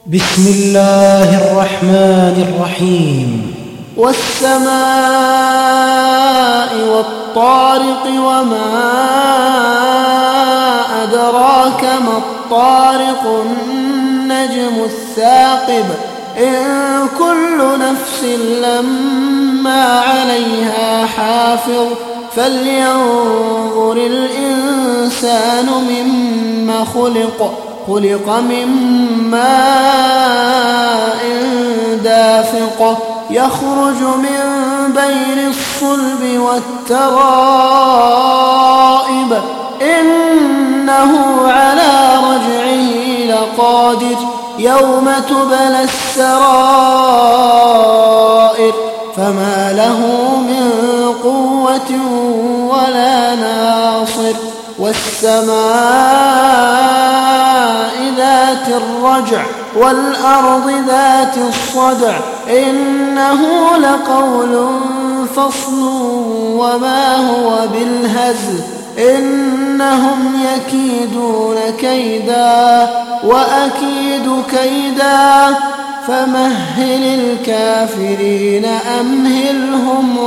بسم الله الرحمن الرحيم. والسماء والطارق وما أدراك ما الطارق النجم الثاقب إن كل نفس لما عليها حافظ فلينظر الإنسان مما خلق من ماء دافق يخرج من بين الصلب والترائب إنه على رجعه لقادر يوم تبلى السرائر فما له من قوة ولا ناصر والسماء ذات الرجع والأرض ذات الصدع إنه لقول فصل وما هو بالهزل إنهم يكيدون كيدا وأكيد كيدا فمهل الكافرين أمهلهم